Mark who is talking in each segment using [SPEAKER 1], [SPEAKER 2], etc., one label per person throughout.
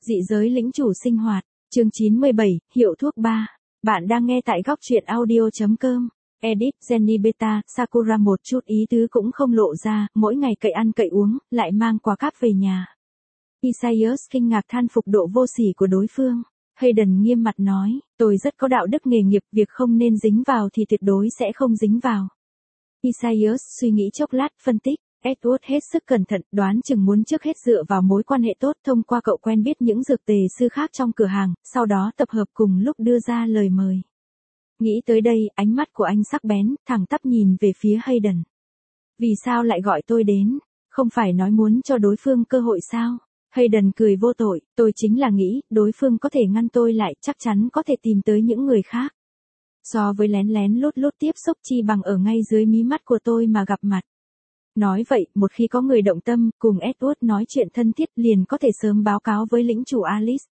[SPEAKER 1] Dị giới lĩnh chủ sinh hoạt, chương 97, hiệu thuốc 3. Bạn đang nghe tại góc truyện audio.com. Edit Jenny Beta, Sakura một chút ý tứ cũng không lộ ra, mỗi ngày cậy ăn cậy uống, lại mang quà cáp về nhà. Isaias kinh ngạc than phục độ vô sỉ của đối phương. Hayden nghiêm mặt nói, tôi rất có đạo đức nghề nghiệp, việc không nên dính vào thì tuyệt đối sẽ không dính vào. Isaias suy nghĩ chốc lát, phân tích. Edward hết sức cẩn thận, đoán chừng muốn trước hết dựa vào mối quan hệ tốt thông qua cậu quen biết những dược tề sư khác trong cửa hàng, sau đó tập hợp cùng lúc đưa ra lời mời. Nghĩ tới đây, ánh mắt của anh sắc bén, thẳng tắp nhìn về phía Hayden. Vì sao lại gọi tôi đến? Không phải nói muốn cho đối phương cơ hội sao? Hayden cười vô tội, tôi chính là nghĩ, đối phương có thể ngăn tôi lại, chắc chắn có thể tìm tới những người khác. So với lén lén lút lút tiếp xúc chi bằng ở ngay dưới mí mắt của tôi mà gặp mặt. Nói vậy, một khi có người động tâm, cùng Edward nói chuyện thân thiết liền có thể sớm báo cáo với lĩnh chủ Alice.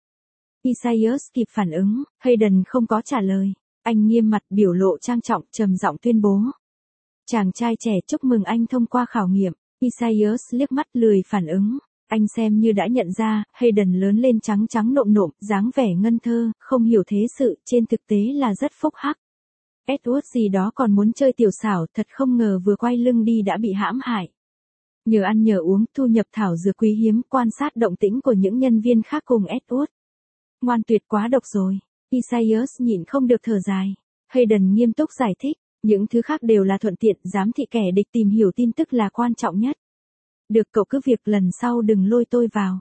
[SPEAKER 1] Isaias kịp phản ứng, Hayden không có trả lời. Anh nghiêm mặt biểu lộ trang trọng, trầm giọng tuyên bố. Chàng trai trẻ chúc mừng anh thông qua khảo nghiệm. Isaias liếc mắt lười phản ứng. Anh xem như đã nhận ra, Hayden lớn lên trắng trắng nộm nộm, dáng vẻ ngân thơ, không hiểu thế sự, trên thực tế là rất phúc hắc. Edward gì đó còn muốn chơi tiểu xảo, thật không ngờ vừa quay lưng đi đã bị hãm hại. Nhờ ăn nhờ uống, thu nhập thảo dược quý hiếm, quan sát động tĩnh của những nhân viên khác cùng Edward. Ngoan tuyệt quá độc rồi. Isaias nhịn không được thở dài. Hayden nghiêm túc giải thích, những thứ khác đều là thuận tiện, giám thị kẻ địch tìm hiểu tin tức là quan trọng nhất. Được, cậu cứ việc lần sau đừng lôi tôi vào.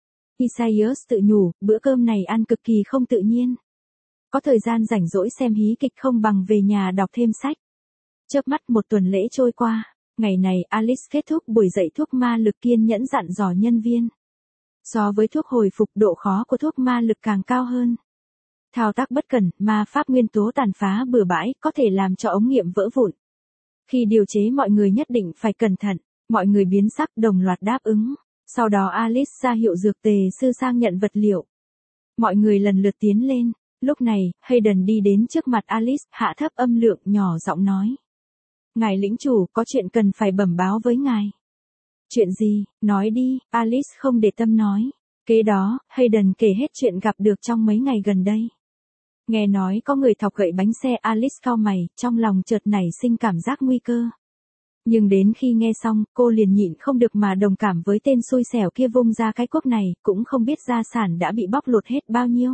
[SPEAKER 1] Isaias tự nhủ, bữa cơm này ăn cực kỳ không tự nhiên. Có thời gian rảnh rỗi xem hí kịch không bằng về nhà đọc thêm sách. Chớp mắt một tuần lễ trôi qua, ngày này Alice kết thúc buổi dạy thuốc ma lực kiên nhẫn dặn dò nhân viên. So với thuốc hồi phục, độ khó của thuốc ma lực càng cao hơn. Thao tác bất cẩn, ma pháp nguyên tố tàn phá bừa bãi, có thể làm cho ống nghiệm vỡ vụn. Khi điều chế mọi người nhất định phải cẩn thận, mọi người biến sắc đồng loạt đáp ứng. Sau đó Alice ra hiệu dược tề sư sang nhận vật liệu. Mọi người lần lượt tiến lên. Lúc này, Hayden đi đến trước mặt Alice, hạ thấp âm lượng, nhỏ giọng nói. Ngài lĩnh chủ, có chuyện cần phải bẩm báo với ngài. Chuyện gì, nói đi, Alice không để tâm nói. Kế đó, Hayden kể hết chuyện gặp được trong mấy ngày gần đây. Nghe nói có người thọc gậy bánh xe, Alice cau mày, trong lòng chợt nảy sinh cảm giác nguy cơ. Nhưng đến khi nghe xong, cô liền nhịn không được mà đồng cảm với tên xui xẻo kia vung ra cái cuốc này, cũng không biết gia sản đã bị bóc lột hết bao nhiêu.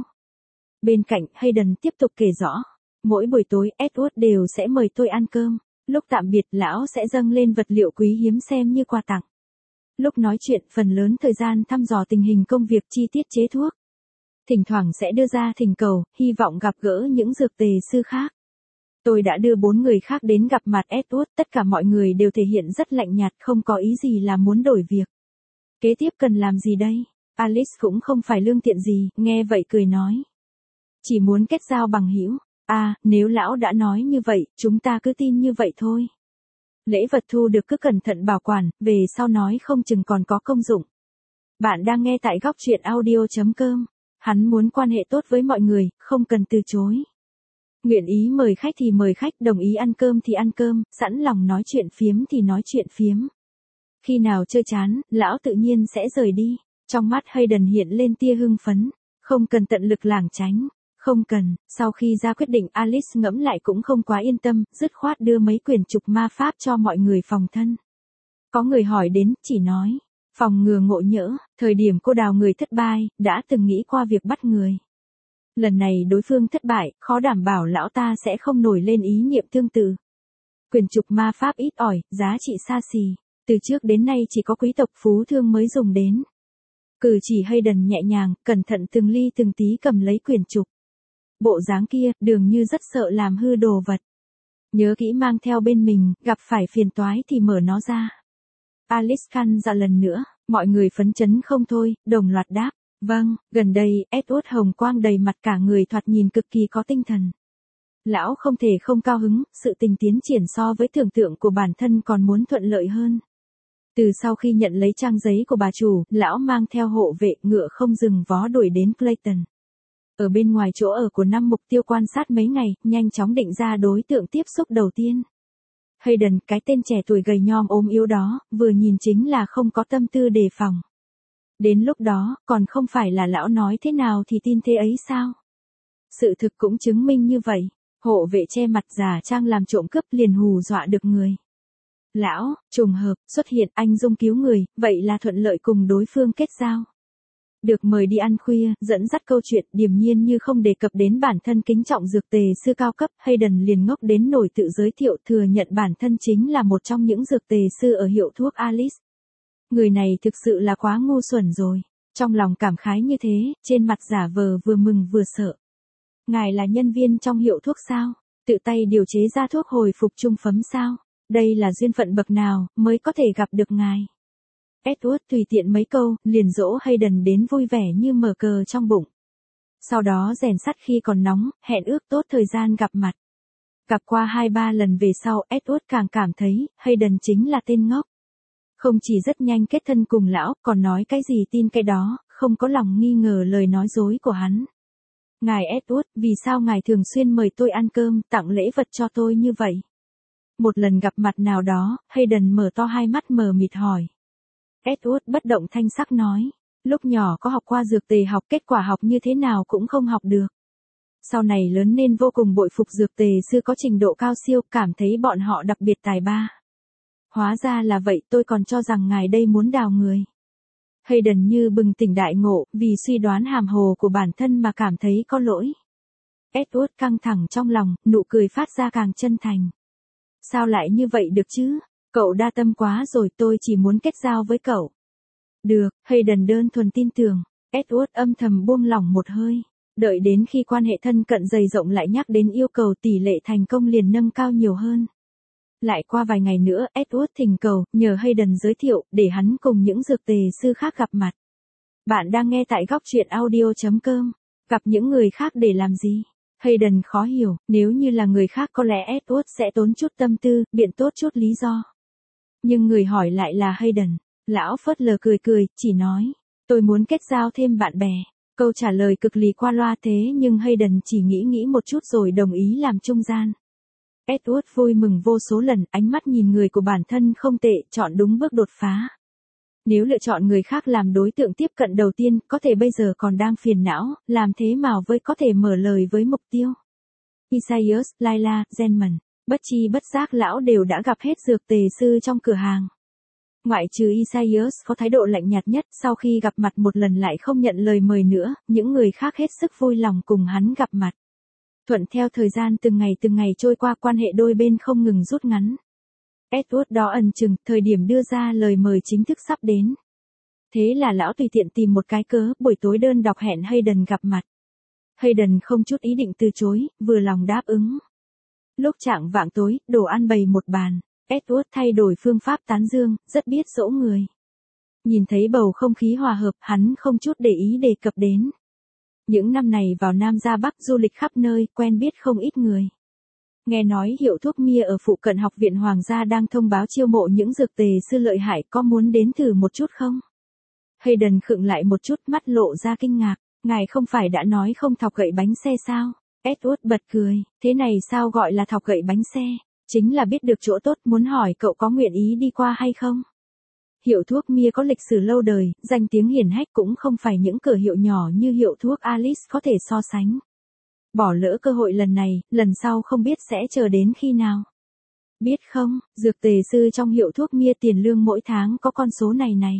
[SPEAKER 1] Bên cạnh, Hayden tiếp tục kể rõ. Mỗi buổi tối, Edward đều sẽ mời tôi ăn cơm. Lúc tạm biệt, lão sẽ dâng lên vật liệu quý hiếm xem như quà tặng. Lúc nói chuyện, phần lớn thời gian thăm dò tình hình công việc, chi tiết chế thuốc. Thỉnh thoảng sẽ đưa ra thỉnh cầu, hy vọng gặp gỡ những dược tề sư khác. Tôi đã đưa 4 người khác đến gặp mặt Edward, tất cả mọi người đều thể hiện rất lạnh nhạt, không có ý gì là muốn đổi việc. Kế tiếp cần làm gì đây? Alice cũng không phải lương thiện gì, nghe vậy cười nói. Chỉ muốn kết giao bằng hữu. Nếu lão đã nói như vậy, chúng ta cứ tin như vậy thôi. Lễ vật thu được cứ cẩn thận bảo quản, về sau nói không chừng còn có công dụng. Bạn đang nghe tại góc truyện audio.com. Hắn muốn quan hệ tốt với mọi người, không cần từ chối. Nguyện ý mời khách thì mời khách, đồng ý ăn cơm thì ăn cơm, sẵn lòng nói chuyện phiếm thì nói chuyện phiếm. Khi nào chơi chán, lão tự nhiên sẽ rời đi. Trong mắt Hayden hiện lên tia hưng phấn. Không cần tận lực lảng tránh. Không cần, sau khi ra quyết định Alice ngẫm lại cũng không quá yên tâm, dứt khoát đưa mấy quyển trục ma pháp cho mọi người phòng thân. Có người hỏi đến, chỉ nói, phòng ngừa ngộ nhỡ, thời điểm cô đào người thất bại, đã từng nghĩ qua việc bắt người. Lần này đối phương thất bại, khó đảm bảo lão ta sẽ không nổi lên ý niệm tương tự. Quyển trục ma pháp ít ỏi, giá trị xa xỉ, từ trước đến nay chỉ có quý tộc phú thương mới dùng đến. Cử chỉ Hayden nhẹ nhàng, cẩn thận từng ly từng tí cầm lấy quyển trục. Bộ dáng kia, dường như rất sợ làm hư đồ vật. Nhớ kỹ mang theo bên mình, gặp phải phiền toái thì mở nó ra. Alice căn dặn lần nữa, mọi người phấn chấn không thôi, đồng loạt đáp. Vâng, gần đây, Edward hồng quang đầy mặt, cả người thoạt nhìn cực kỳ có tinh thần. Lão không thể không cao hứng, sự tình tiến triển so với tưởng tượng của bản thân còn muốn thuận lợi hơn. Từ sau khi nhận lấy trang giấy của bà chủ, lão mang theo hộ vệ, ngựa không dừng vó đuổi đến Clayton. Ở bên ngoài chỗ ở của 5 mục tiêu quan sát mấy ngày, nhanh chóng định ra đối tượng tiếp xúc đầu tiên. Hayden, cái tên trẻ tuổi gầy nhom ốm yếu đó, vừa nhìn chính là không có tâm tư đề phòng. Đến lúc đó, còn không phải là lão nói thế nào thì tin thế ấy sao? Sự thực cũng chứng minh như vậy. Hộ vệ che mặt giả trang làm trộm cướp liền hù dọa được người. Lão, trùng hợp, xuất hiện anh Dung cứu người, vậy là thuận lợi cùng đối phương kết giao. Được mời đi ăn khuya, dẫn dắt câu chuyện điềm nhiên như không đề cập đến bản thân kính trọng dược tề sư cao cấp, Hayden liền ngốc đến nổi tự giới thiệu thừa nhận bản thân chính là một trong những dược tề sư ở hiệu thuốc Alice. Người này thực sự là quá ngu xuẩn rồi. Trong lòng cảm khái như thế, trên mặt giả vờ vừa mừng vừa sợ. Ngài là nhân viên trong hiệu thuốc sao? Tự tay điều chế ra thuốc hồi phục trung phẩm sao? Đây là duyên phận bậc nào mới có thể gặp được ngài? Edward tùy tiện mấy câu, liền dỗ Hayden đến vui vẻ như mở cờ trong bụng. Sau đó rèn sắt khi còn nóng, hẹn ước tốt thời gian gặp mặt. Gặp qua 2-3 lần về sau, Edward càng cảm thấy, Hayden chính là tên ngốc. Không chỉ rất nhanh kết thân cùng lão, còn nói cái gì tin cái đó, không có lòng nghi ngờ lời nói dối của hắn. Ngài Edward, vì sao ngài thường xuyên mời tôi ăn cơm, tặng lễ vật cho tôi như vậy? Một lần gặp mặt nào đó, Hayden mở to hai mắt mờ mịt hỏi. Edward bất động thanh sắc nói, lúc nhỏ có học qua dược tề học, kết quả học như thế nào cũng không học được. Sau này lớn nên vô cùng bội phục dược tề sư có trình độ cao siêu, cảm thấy bọn họ đặc biệt tài ba. Hóa ra là vậy, tôi còn cho rằng ngài đây muốn đào người. Hayden như bừng tỉnh đại ngộ, vì suy đoán hàm hồ của bản thân mà cảm thấy có lỗi. Edward căng thẳng trong lòng, nụ cười phát ra càng chân thành. Sao lại như vậy được chứ? Cậu đa tâm quá rồi, tôi chỉ muốn kết giao với cậu. Được, Hayden đơn thuần tin tưởng. Edward âm thầm buông lỏng một hơi. Đợi đến khi quan hệ thân cận dày rộng lại nhắc đến yêu cầu tỷ lệ thành công liền nâng cao nhiều hơn. Lại qua vài ngày nữa, Edward thỉnh cầu, nhờ Hayden giới thiệu, để hắn cùng những dược tề sư khác gặp mặt. Bạn đang nghe tại góc truyện audio.com. Gặp những người khác để làm gì? Hayden khó hiểu, nếu như là người khác có lẽ Edward sẽ tốn chút tâm tư, biện tốt chút lý do. Nhưng người hỏi lại là Hayden. Lão phớt lờ cười cười, chỉ nói, tôi muốn kết giao thêm bạn bè. Câu trả lời cực lì qua loa thế nhưng Hayden chỉ nghĩ một chút rồi đồng ý làm trung gian. Edward vui mừng vô số lần, ánh mắt nhìn người của bản thân không tệ, chọn đúng bước đột phá. Nếu lựa chọn người khác làm đối tượng tiếp cận đầu tiên, có thể bây giờ còn đang phiền não, làm thế mà với có thể mở lời với mục tiêu. Isaias, Layla, Zenman, bất chi bất giác lão đều đã gặp hết dược tề sư trong cửa hàng. Ngoại trừ Isaias có thái độ lạnh nhạt nhất, sau khi gặp mặt một lần lại không nhận lời mời nữa, những người khác hết sức vui lòng cùng hắn gặp mặt. Thuận theo thời gian từng ngày trôi qua, quan hệ đôi bên không ngừng rút ngắn. Edward đó ẩn chừng, thời điểm đưa ra lời mời chính thức sắp đến. Thế là lão tùy tiện tìm một cái cớ, buổi tối đơn độc hẹn Hayden gặp mặt. Hayden không chút ý định từ chối, vừa lòng đáp ứng. Lúc chạng vạng tối, đồ ăn bày một bàn. Edward thay đổi phương pháp tán dương, rất biết dỗ người. Nhìn thấy bầu không khí hòa hợp, hắn không chút để ý đề cập đến. Những năm này vào Nam ra Bắc du lịch khắp nơi, quen biết không ít người. Nghe nói hiệu thuốc Mia ở phụ cận Học viện Hoàng gia đang thông báo chiêu mộ những dược tề sư lợi hại, có muốn đến thử một chút không? Hayden khựng lại một chút, mắt lộ ra kinh ngạc. Ngài không phải đã nói không thọc gậy bánh xe sao? Edward bật cười, thế này sao gọi là thọc gậy bánh xe? Chính là biết được chỗ tốt, muốn hỏi cậu có nguyện ý đi qua hay không? Hiệu thuốc Mia có lịch sử lâu đời, danh tiếng hiển hách, cũng không phải những cửa hiệu nhỏ như hiệu thuốc Alice có thể so sánh. Bỏ lỡ cơ hội lần này, lần sau không biết sẽ chờ đến khi nào. Biết không, dược tề sư trong hiệu thuốc Mia tiền lương mỗi tháng có con số này.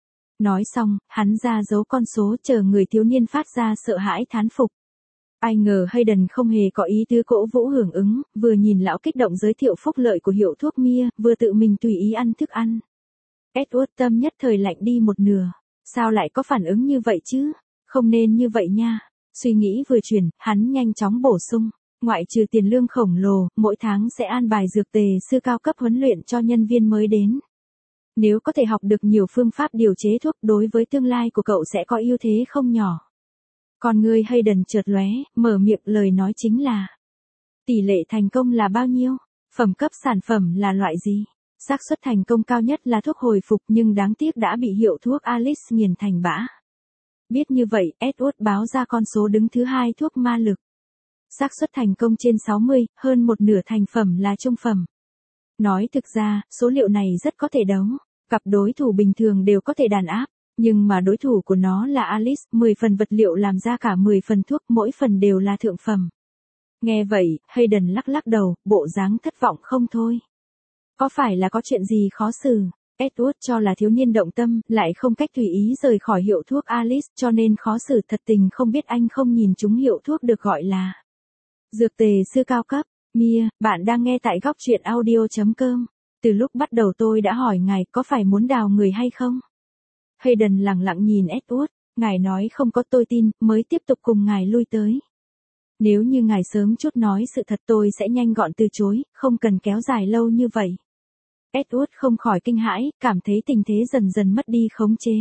[SPEAKER 1] Nói xong, hắn ra dấu con số, chờ người thiếu niên phát ra sợ hãi thán phục. Ai ngờ Hayden không hề có ý tứ cổ vũ hưởng ứng, vừa nhìn lão kích động giới thiệu phúc lợi của hiệu thuốc Mia, vừa tự mình tùy ý ăn thức ăn. Edward tâm nhất thời lạnh đi một nửa. Sao lại có phản ứng như vậy chứ? Không nên như vậy nha. Suy nghĩ vừa chuyển, hắn nhanh chóng bổ sung. Ngoại trừ tiền lương khổng lồ, mỗi tháng sẽ an bài dược tề sư cao cấp huấn luyện cho nhân viên mới đến. Nếu có thể học được nhiều phương pháp điều chế thuốc, đối với tương lai của cậu sẽ có ưu thế không nhỏ. Còn người Hayden chợt lóe, mở miệng lời nói chính là. Tỷ lệ thành công là bao nhiêu? Phẩm cấp sản phẩm là loại gì? Xác suất thành công cao nhất là thuốc hồi phục, nhưng đáng tiếc đã bị hiệu thuốc Alice nghiền thành bã. Biết như vậy, Edward báo ra con số đứng thứ hai thuốc ma lực. Xác suất thành công trên 60, hơn một nửa thành phẩm là trung phẩm. Nói thực ra, số liệu này rất có thể đấu. Cặp đối thủ bình thường đều có thể đàn áp, Nhưng mà đối thủ của nó là Alice, 10 phần vật liệu làm ra cả 10 phần thuốc, mỗi phần đều là thượng phẩm. Nghe vậy, Hayden lắc lắc đầu, bộ dáng thất vọng không thôi. Có phải là có chuyện gì khó xử? Edward cho là thiếu niên động tâm, lại không cách tùy ý rời khỏi hiệu thuốc Alice, cho nên khó xử thật tình không biết anh không nhìn chúng hiệu thuốc được gọi là dược tề sư cao cấp. Mia, bạn đang nghe tại góc truyện audio.com. Từ lúc bắt đầu tôi đã hỏi ngài có phải muốn đào người hay không? Hayden lặng lặng nhìn Edward, ngài nói không có tôi tin, mới tiếp tục cùng ngài lui tới. Nếu như ngài sớm chút nói sự thật tôi sẽ nhanh gọn từ chối, không cần kéo dài lâu như vậy. Edward không khỏi kinh hãi, cảm thấy tình thế dần dần mất đi khống chế.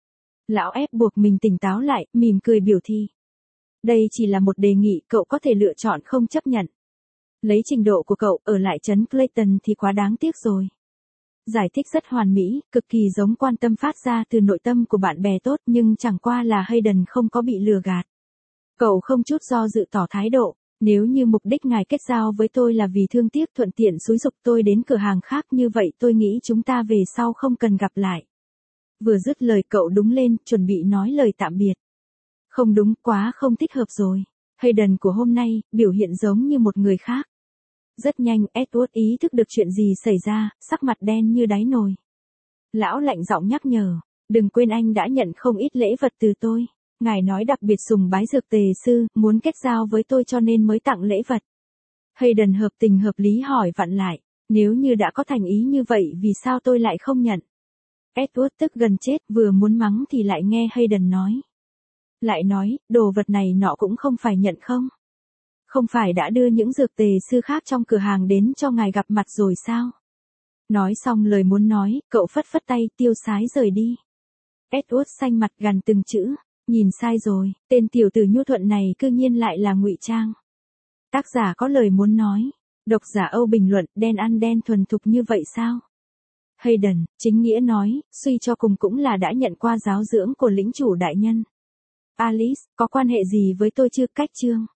[SPEAKER 1] Lão ép buộc mình tỉnh táo lại, mỉm cười biểu thị. Đây chỉ là một đề nghị, cậu có thể lựa chọn không chấp nhận. Lấy trình độ của cậu ở lại trấn Clayton thì quá đáng tiếc rồi. Giải thích rất hoàn mỹ, cực kỳ giống quan tâm phát ra từ nội tâm của bạn bè tốt, nhưng chẳng qua là Hayden không có bị lừa gạt. Cậu không chút do dự tỏ thái độ, nếu như mục đích ngài kết giao với tôi là vì thương tiếc thuận tiện xúi giục tôi đến cửa hàng khác như vậy tôi nghĩ chúng ta về sau không cần gặp lại. Vừa dứt lời cậu đứng lên, chuẩn bị nói lời tạm biệt. Không đúng, quá không thích hợp rồi. Hayden của hôm nay, biểu hiện giống như một người khác. Rất nhanh, Edward ý thức được chuyện gì xảy ra, sắc mặt đen như đáy nồi. Lão lạnh giọng nhắc nhở, đừng quên anh đã nhận không ít lễ vật từ tôi. Ngài nói đặc biệt sùng bái dược tề sư, muốn kết giao với tôi cho nên mới tặng lễ vật. Hayden hợp tình hợp lý hỏi vặn lại, nếu như đã có thành ý như vậy vì sao tôi lại không nhận? Edward tức gần chết, vừa muốn mắng thì lại nghe Hayden nói. Lại nói, đồ vật này nọ cũng không phải nhận không? Không phải đã đưa những dược tề sư khác trong cửa hàng đến cho ngài gặp mặt rồi sao? Nói xong lời muốn nói, cậu phất phất tay tiêu sái rời đi. Edward xanh mặt gằn từng chữ, nhìn sai rồi, tên tiểu tử nhu thuận này cư nhiên lại là ngụy trang. Tác giả có lời muốn nói, độc giả Âu bình luận, đen ăn đen thuần thục như vậy sao? Hayden, chính nghĩa nói, suy cho cùng cũng là đã nhận qua giáo dưỡng của lĩnh chủ đại nhân. Alice, có quan hệ gì với tôi chưa? Cách chương